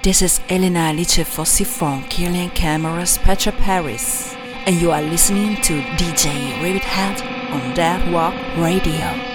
This is Elena Lice-Fossi from Killian Cameras Petra Paris, and you are listening to DJ Rabbit on That Walk Radio.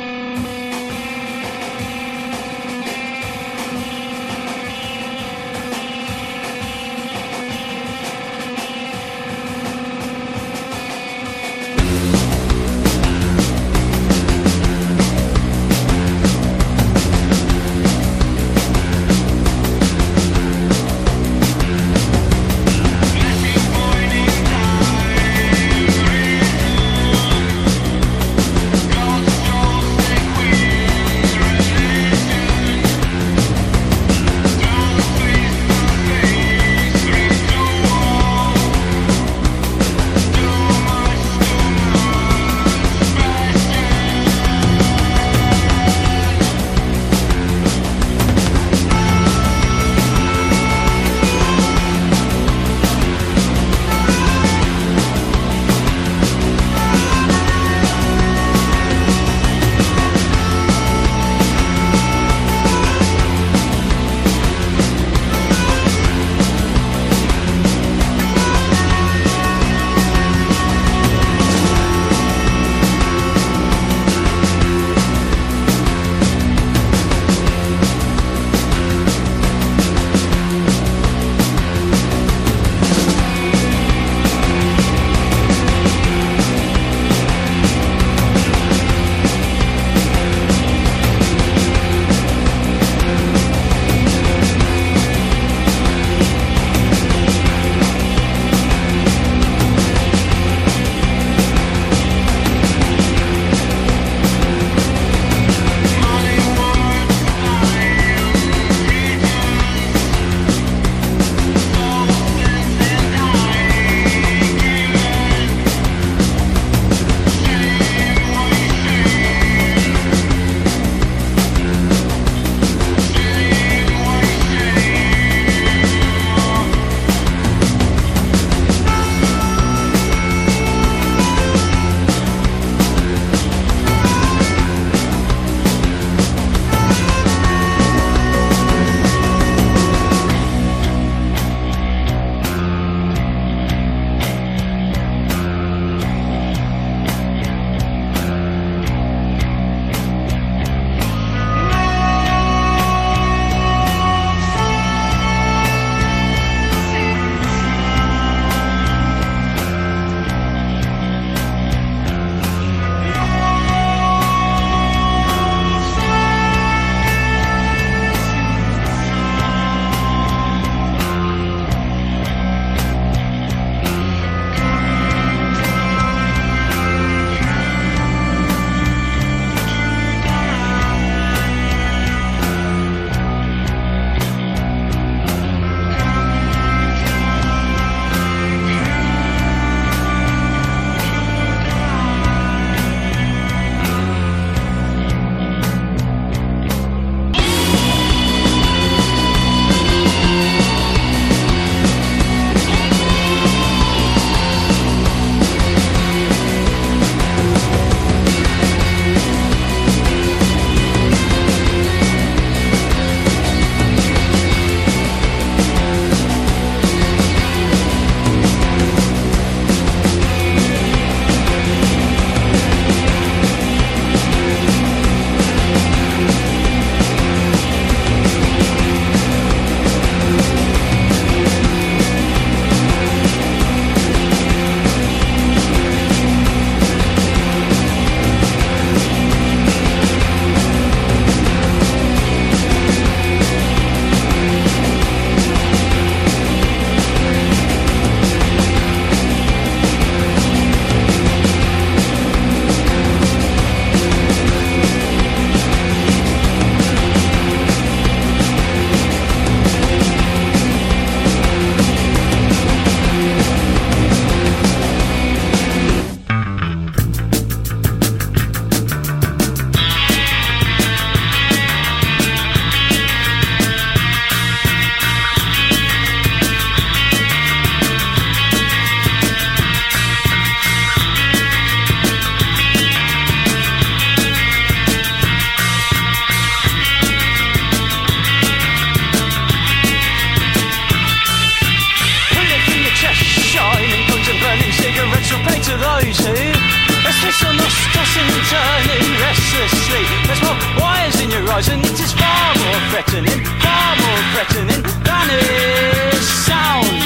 sleep. There's more wires in your eyes, and it is far more threatening than it sounds.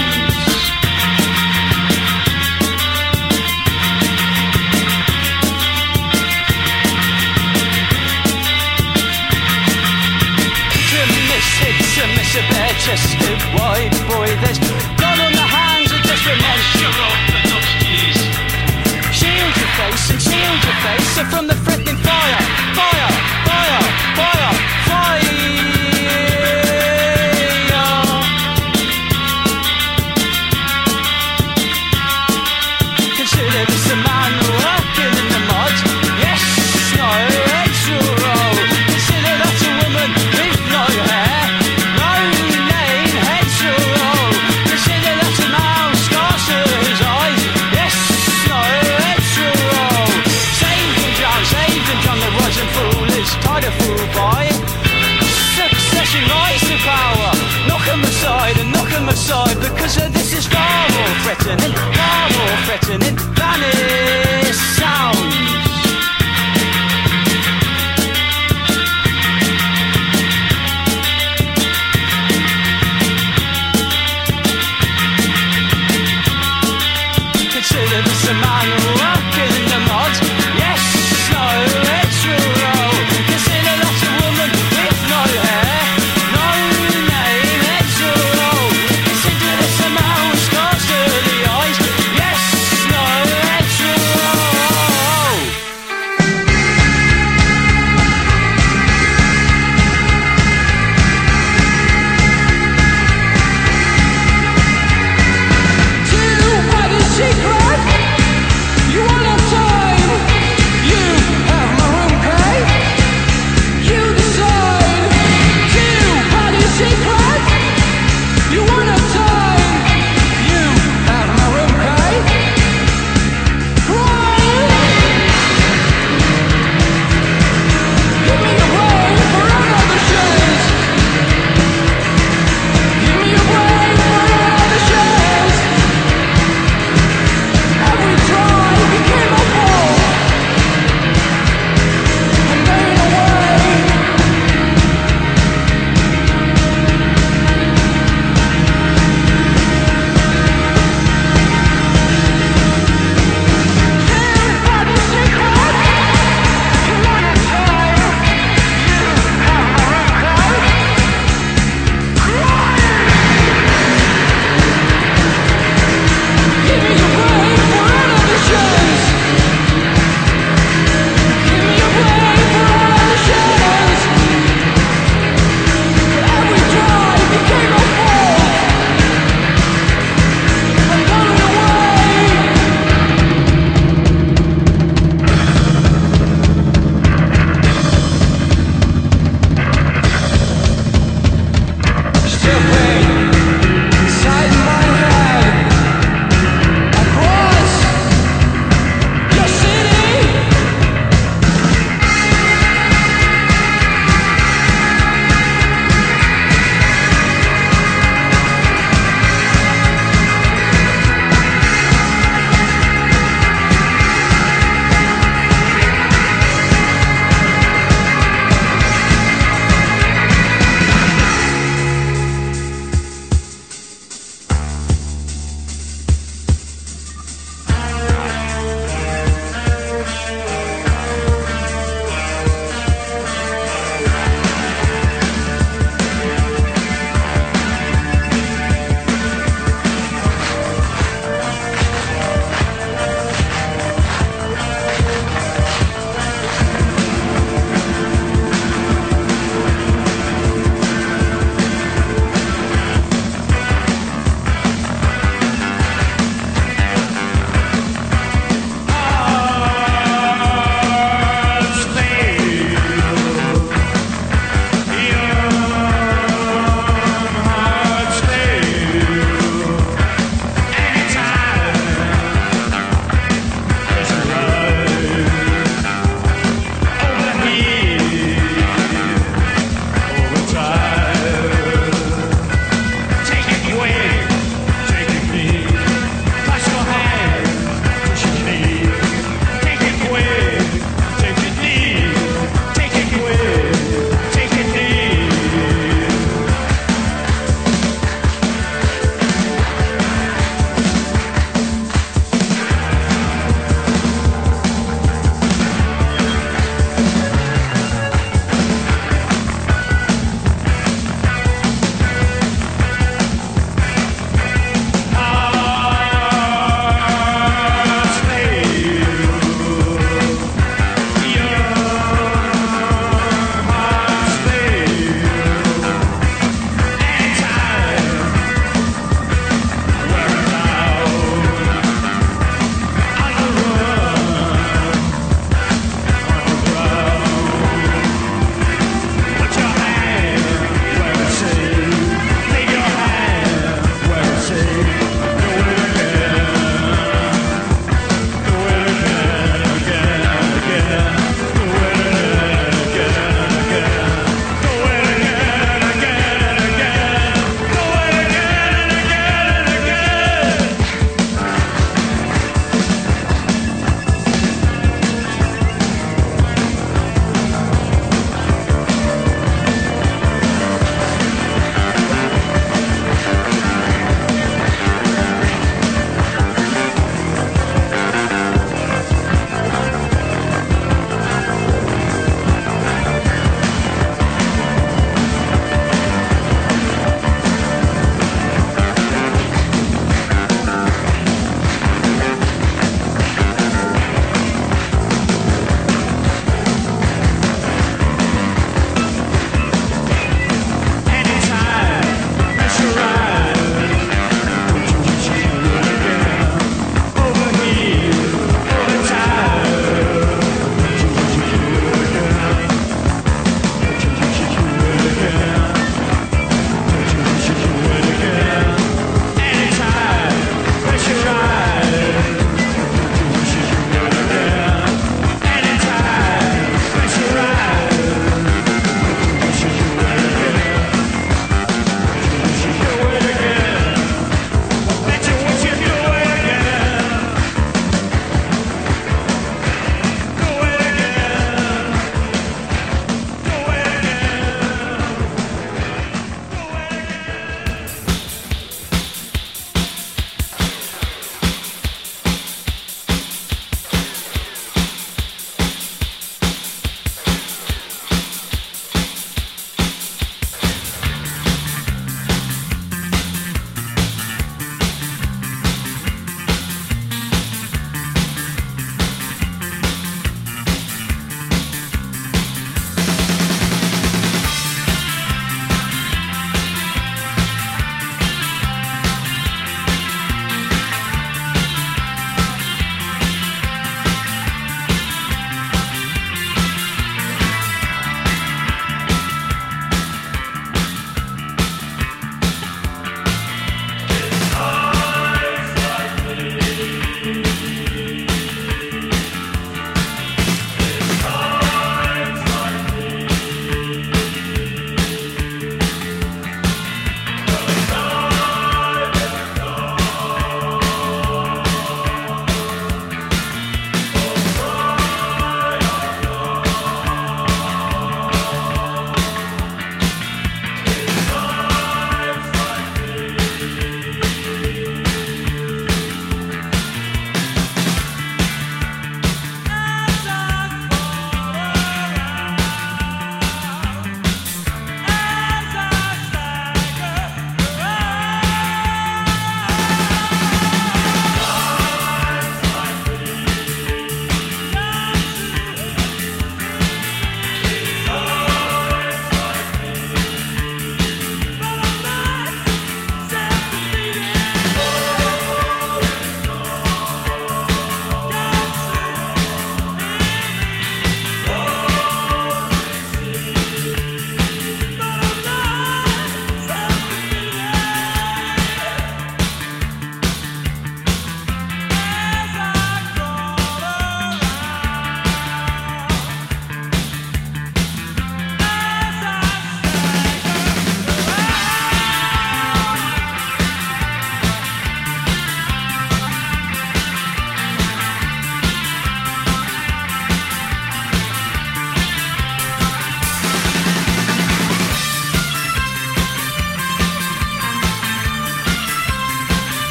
It's a miss, a bare-chested white boy. There's blood on the hands of desperate men. Shut up, enough years. Shield your face and shield your face from the threatening fire. Fire, fire, fire, fire. Consider this a man walking in the mud. Yes, no, it's your role. Consider that a woman with no hair. Scars to his eyes. Yes, no, it's your role. Same from John.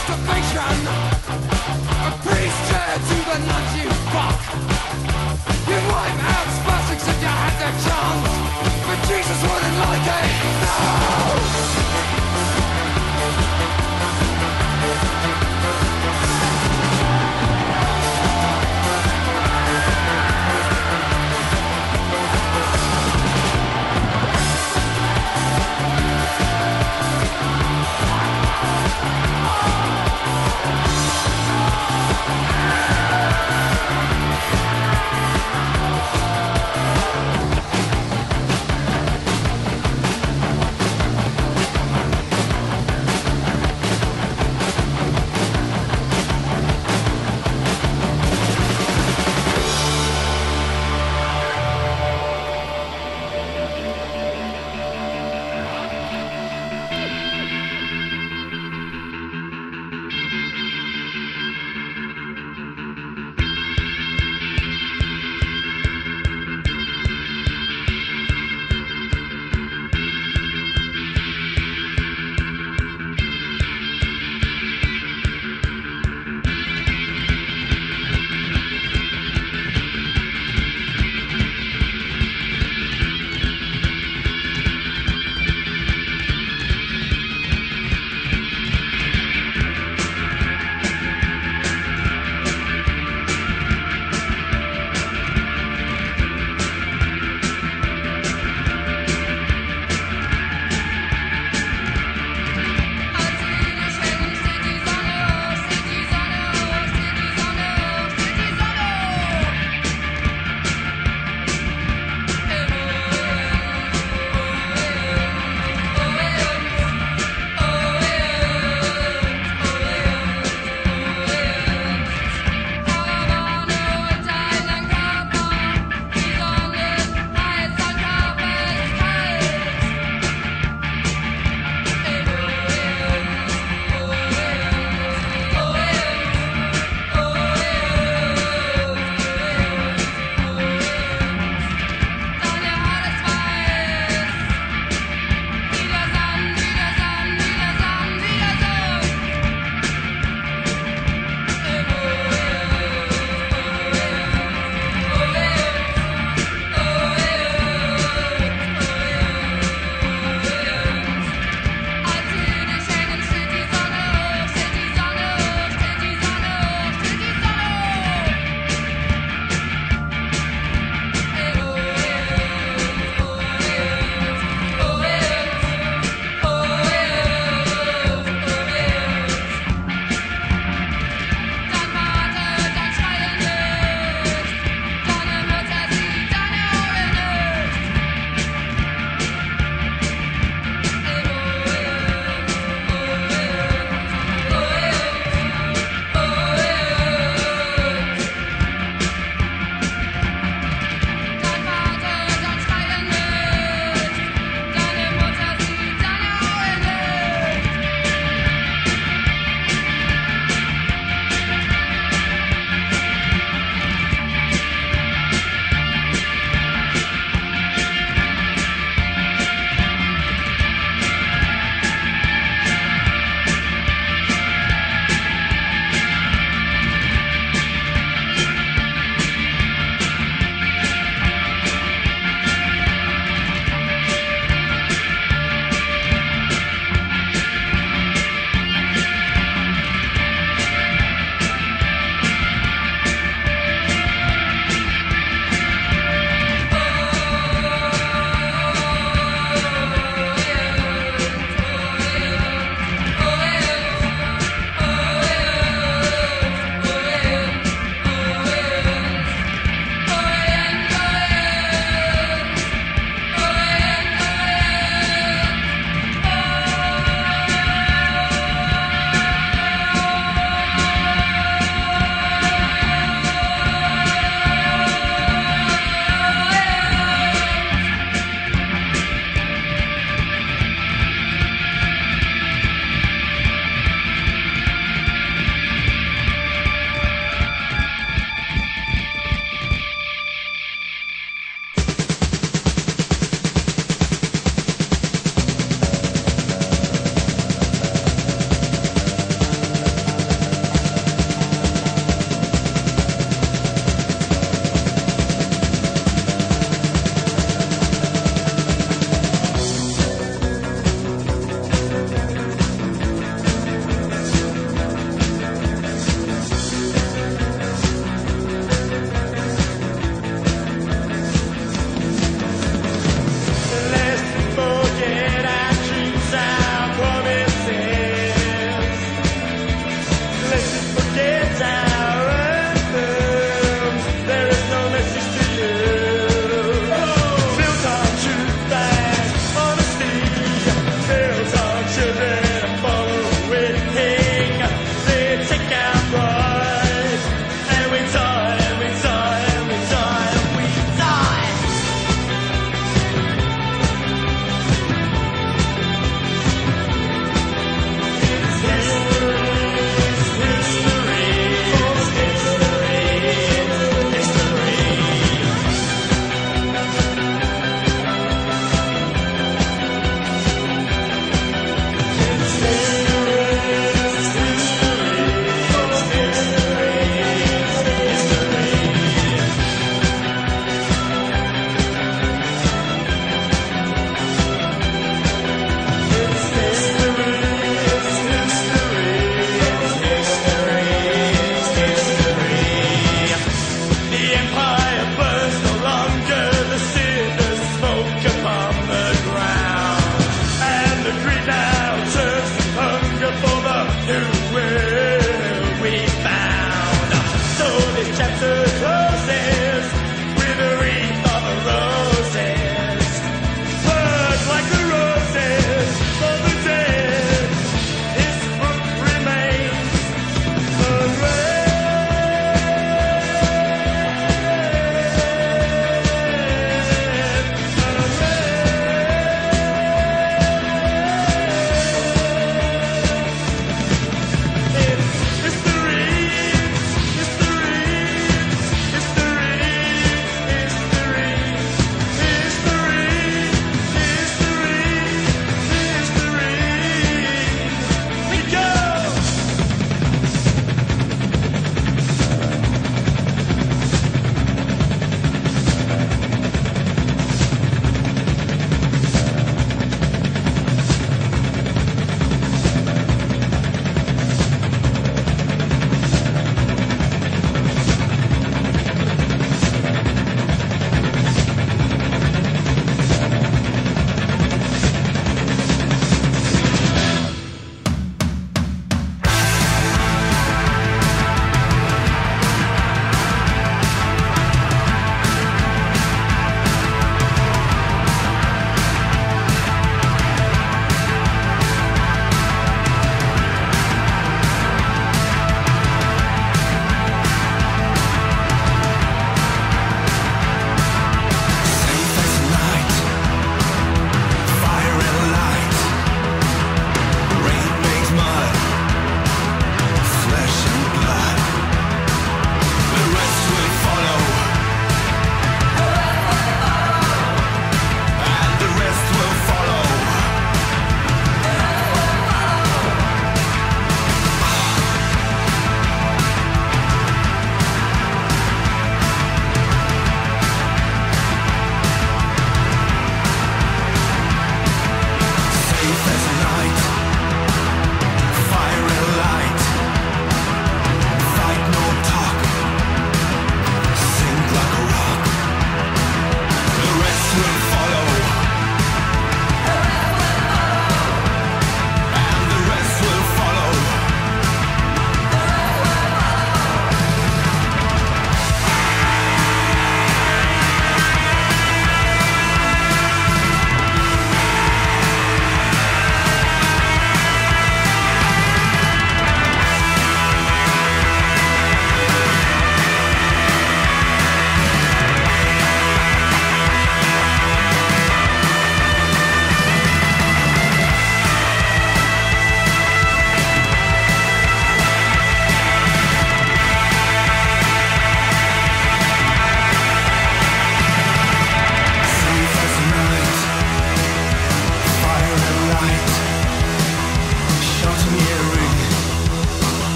masturbation. A priest turned to the nuns, you fuck. You wipe out spastics if you had the chance, but Jesus wouldn't like it. No!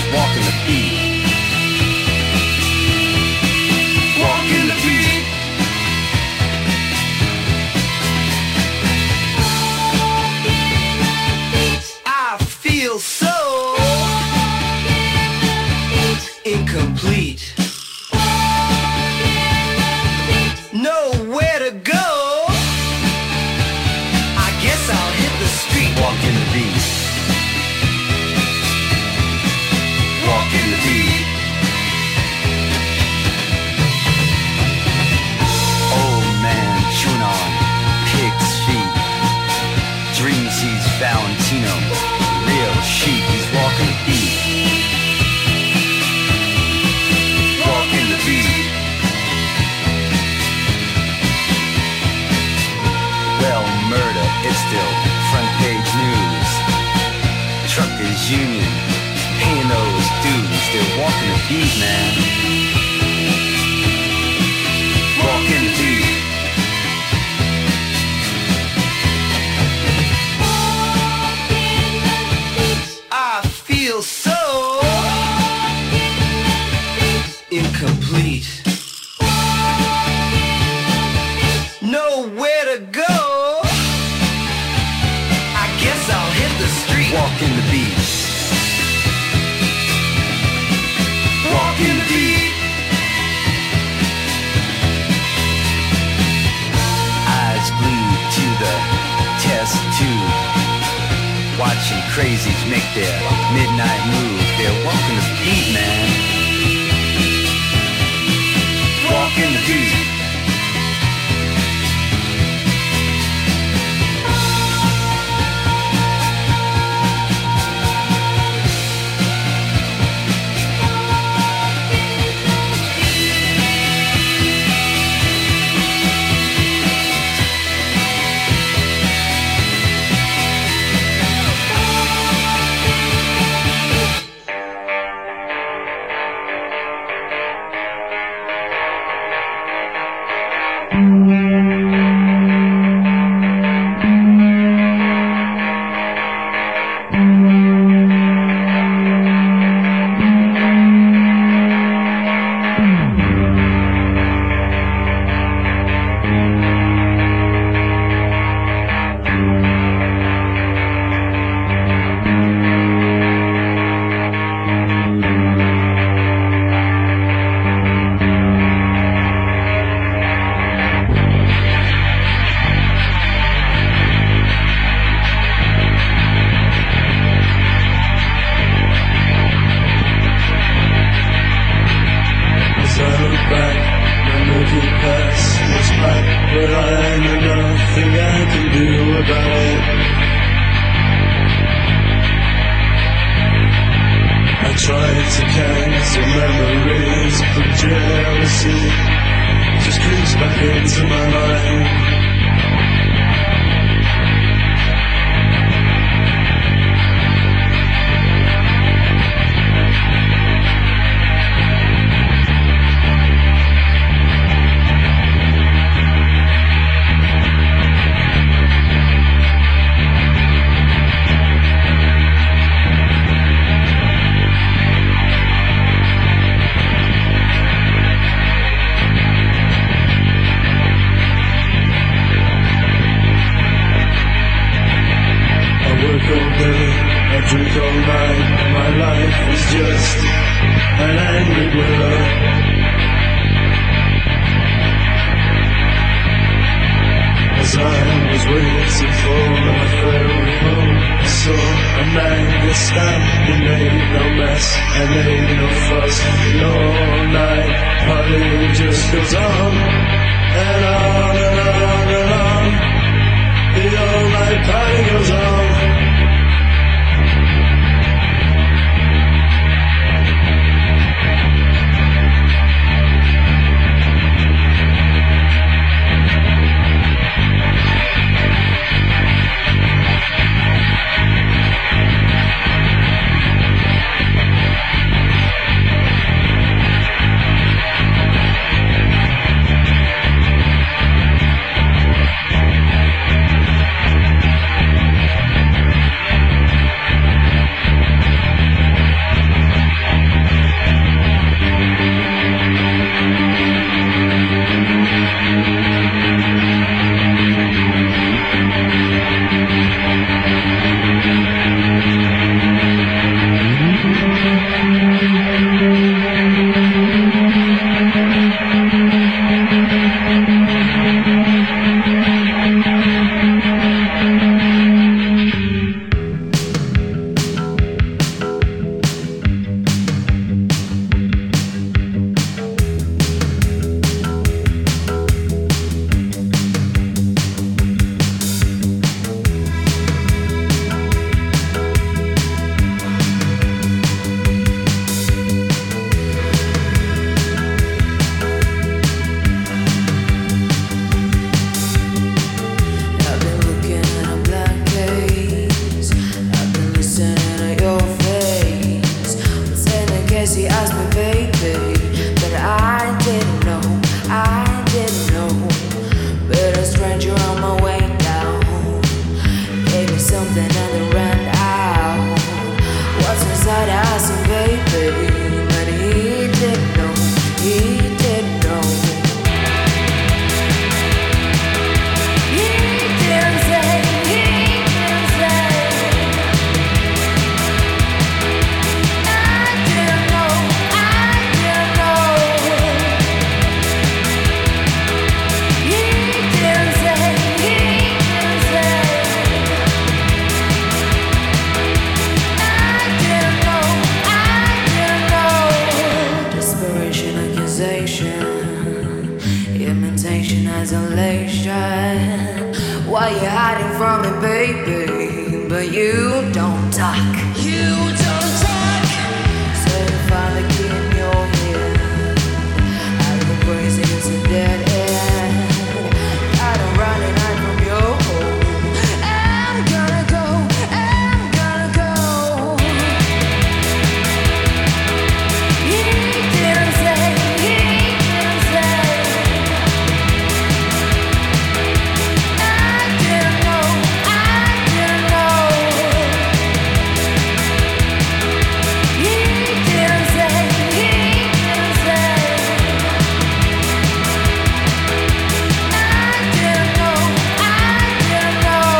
walking the beat. Walking the beat. I feel so incomplete. Nowhere to go. I guess I'll hit the street. Walking the beat. Walking the beat. Old man chewing on pig's feet. Dreams he's Valentino. Real chic, he's walking the beat. Walking the beat. Well, murder is still front page news. Truckers union paying those dues. They're walking the beat, man. Walking the beat. I feel so incomplete. Nowhere to go. I guess I'll hit the street. Walking the beat. Walking the beat. Eyes glued to the test tube. Watching crazies make their midnight move. They're walking the beat, man. Walking the beat. and then it ran out. What's inside us, baby? But he didn't know, he didn't know. He didn't say, he didn't say. I didn't know, I didn't know. He didn't say, he didn't say. I didn't know, I didn't know. Desperation, accusation, imitation, isolation. Why you hiding from me, baby? But you don't talk. You don't talk. So you find the key in your head. Out of the crazy, it's a dead end. I don't run and hide from your home. I'm gonna go, I'm gonna go. He didn't say, he didn't say. I didn't know, I didn't know. He didn't say, he didn't say. I didn't know, I didn't know.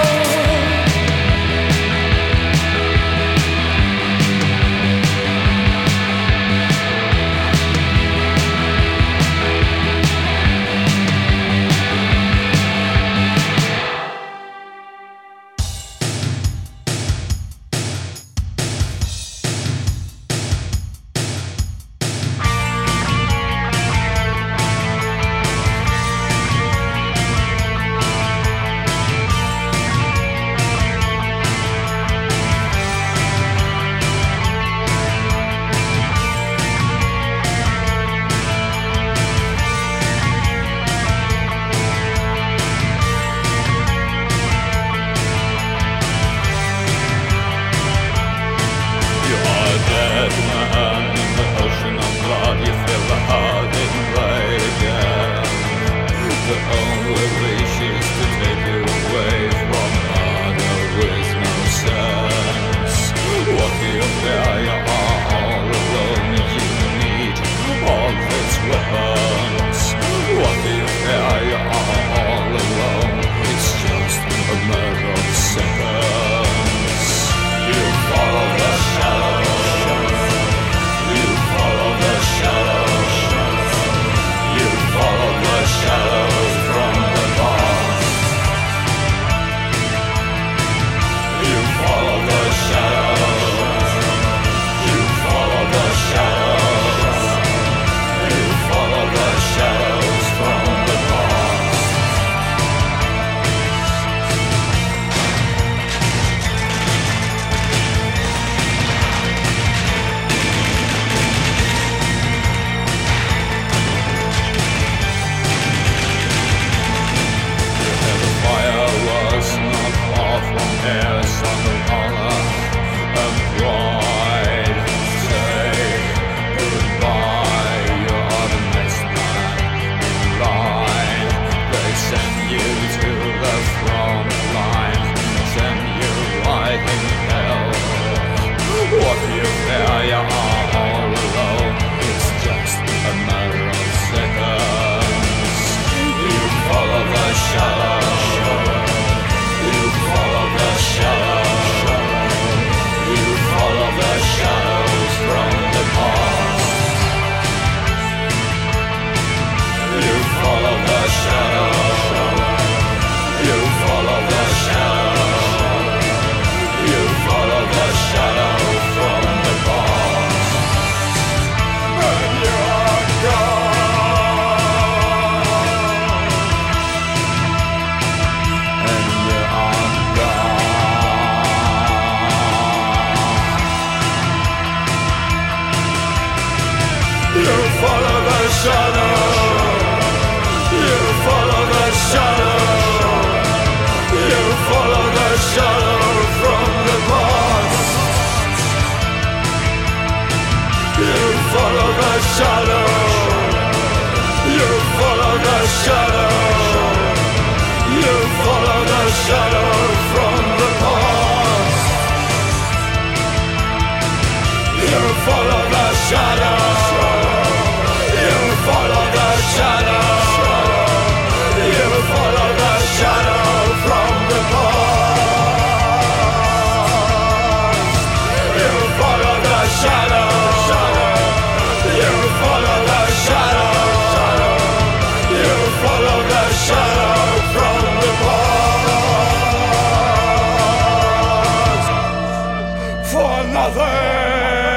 You are a dead man in the ocean of blood. You feel the heart in play again. The only wish is to take you away from murder with no sense. What do you fear? You are all alone. You need all these weapons. What do you fear? You are all alone. It's just a matter of seconds. You follow the shadows. You follow the shadows. You follow the shadows from the past. You follow the shadows. You follow the shadows. You follow the shadows from the past. The fire was not far from here, son of honor and pride. Say goodbye, you are the next man in line. They send you to the front line, send you right in hell. What do you fear? You are all alone. It's just a matter of seconds. You follow the shadow. You follow the shadow. You follow the shadows from the past. You follow the shadow. You follow the shadow. You follow the shadow from the past. And you are gone. And you are gone. You follow the shadow. You follow the shadow. You follow the shadow from the past. You follow the shadow. You follow the shadow. You follow the shadow from the past. for nothing.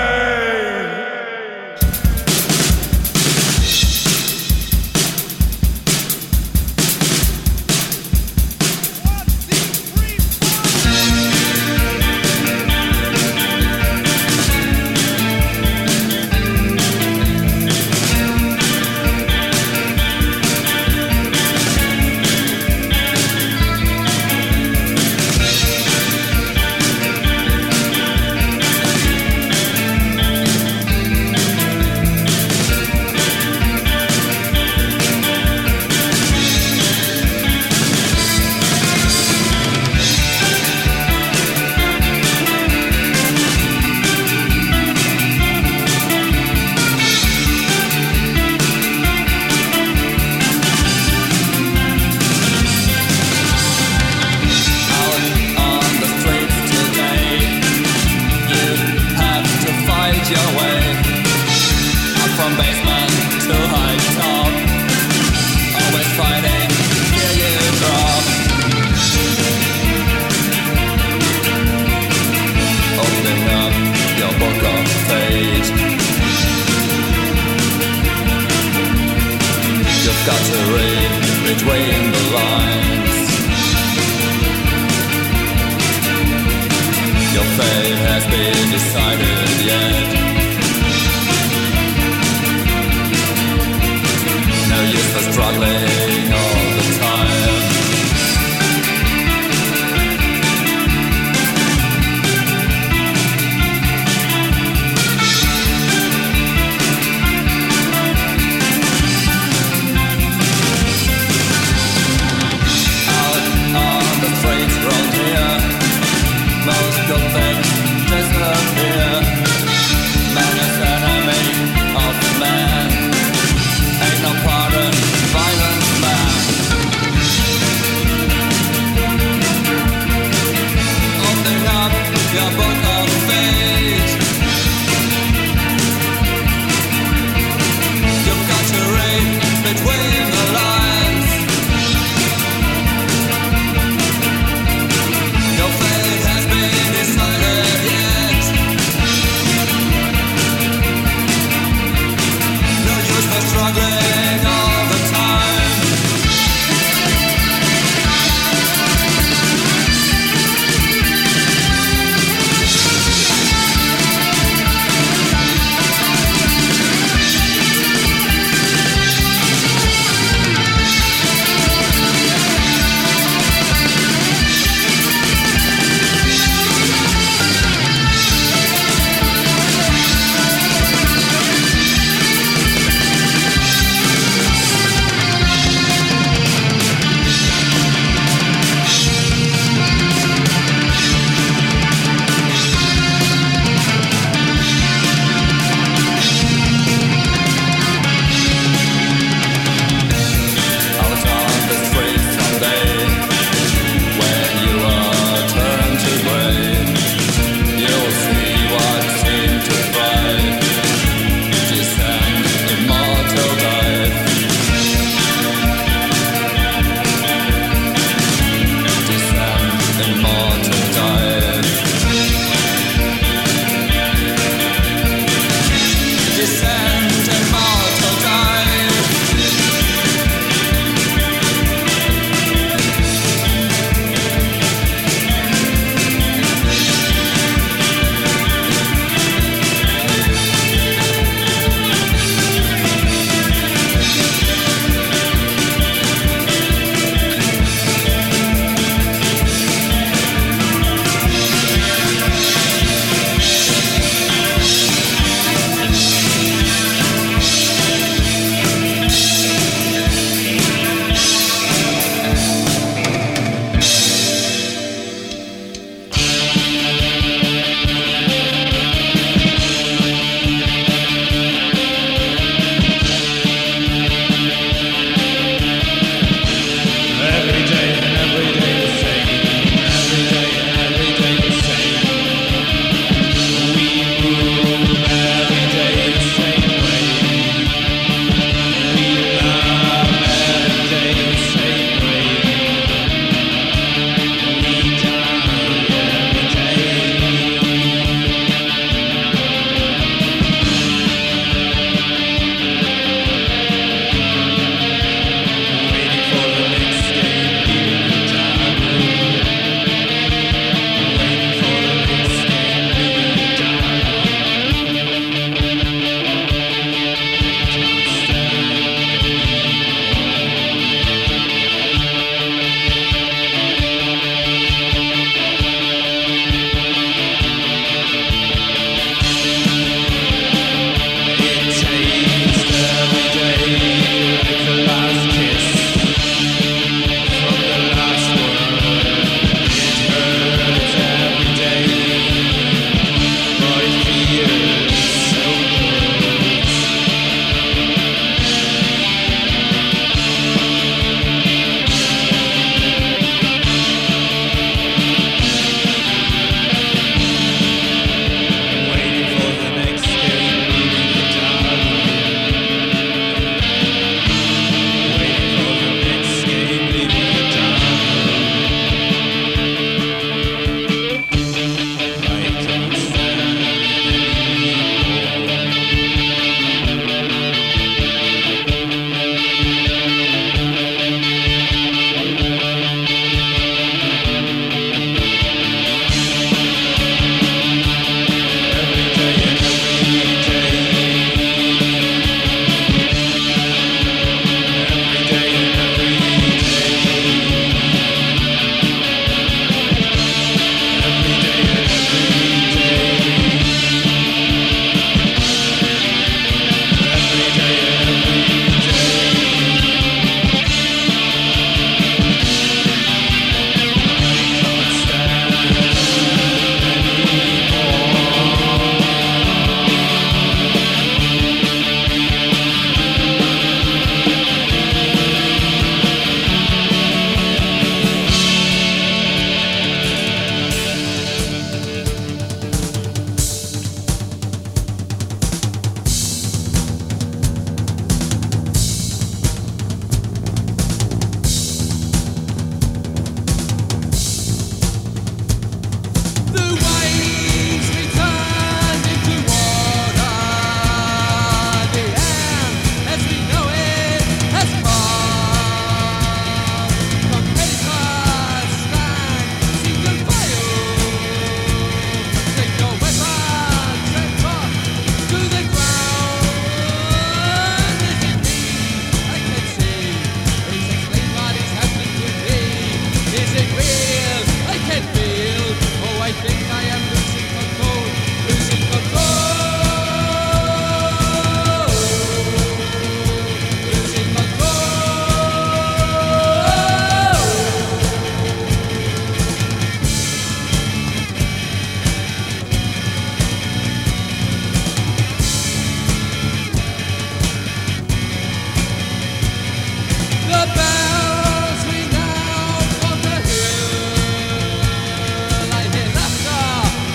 Your fate has been decided.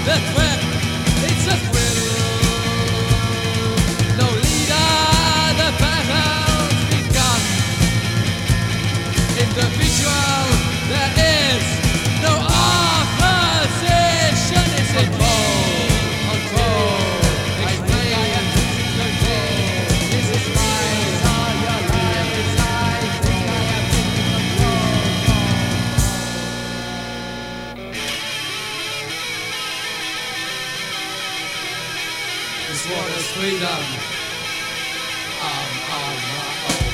the threat, it's a thrill. No leader, the battle's begun. Individual, there is no opposition. It's control. This one is freedom. I'm on my own.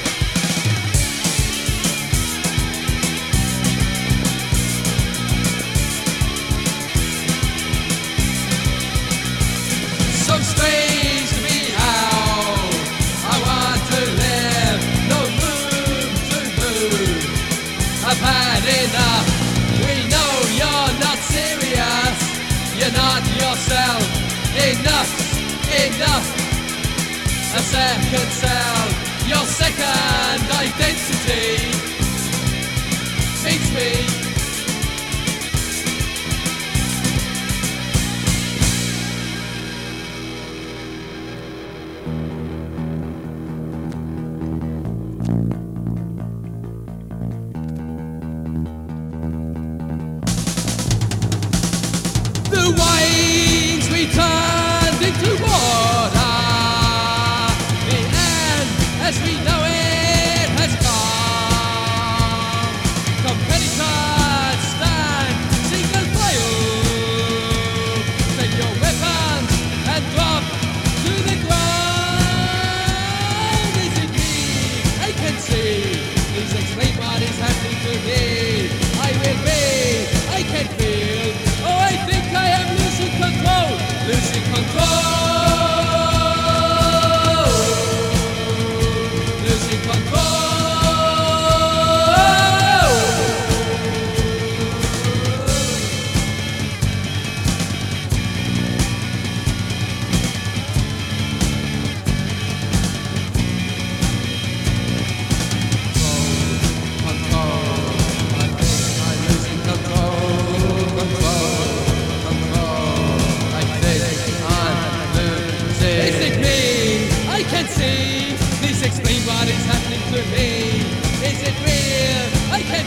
So strange to me how I want to live. No room to move. I've had enough. We know you're not serious. You're not yourself. Enough. A second self, your second identity beats me. The wines we turned into water. The end, as we know it, has come. Competitors stand single file. Take your weapons and drop to the ground. Is it me? I can see. Please explain what is happening to me. I will be. I can feel. Oh, I think I am losing control. Losing control. Losing control. Explain what is happening to me. Is it real? I can't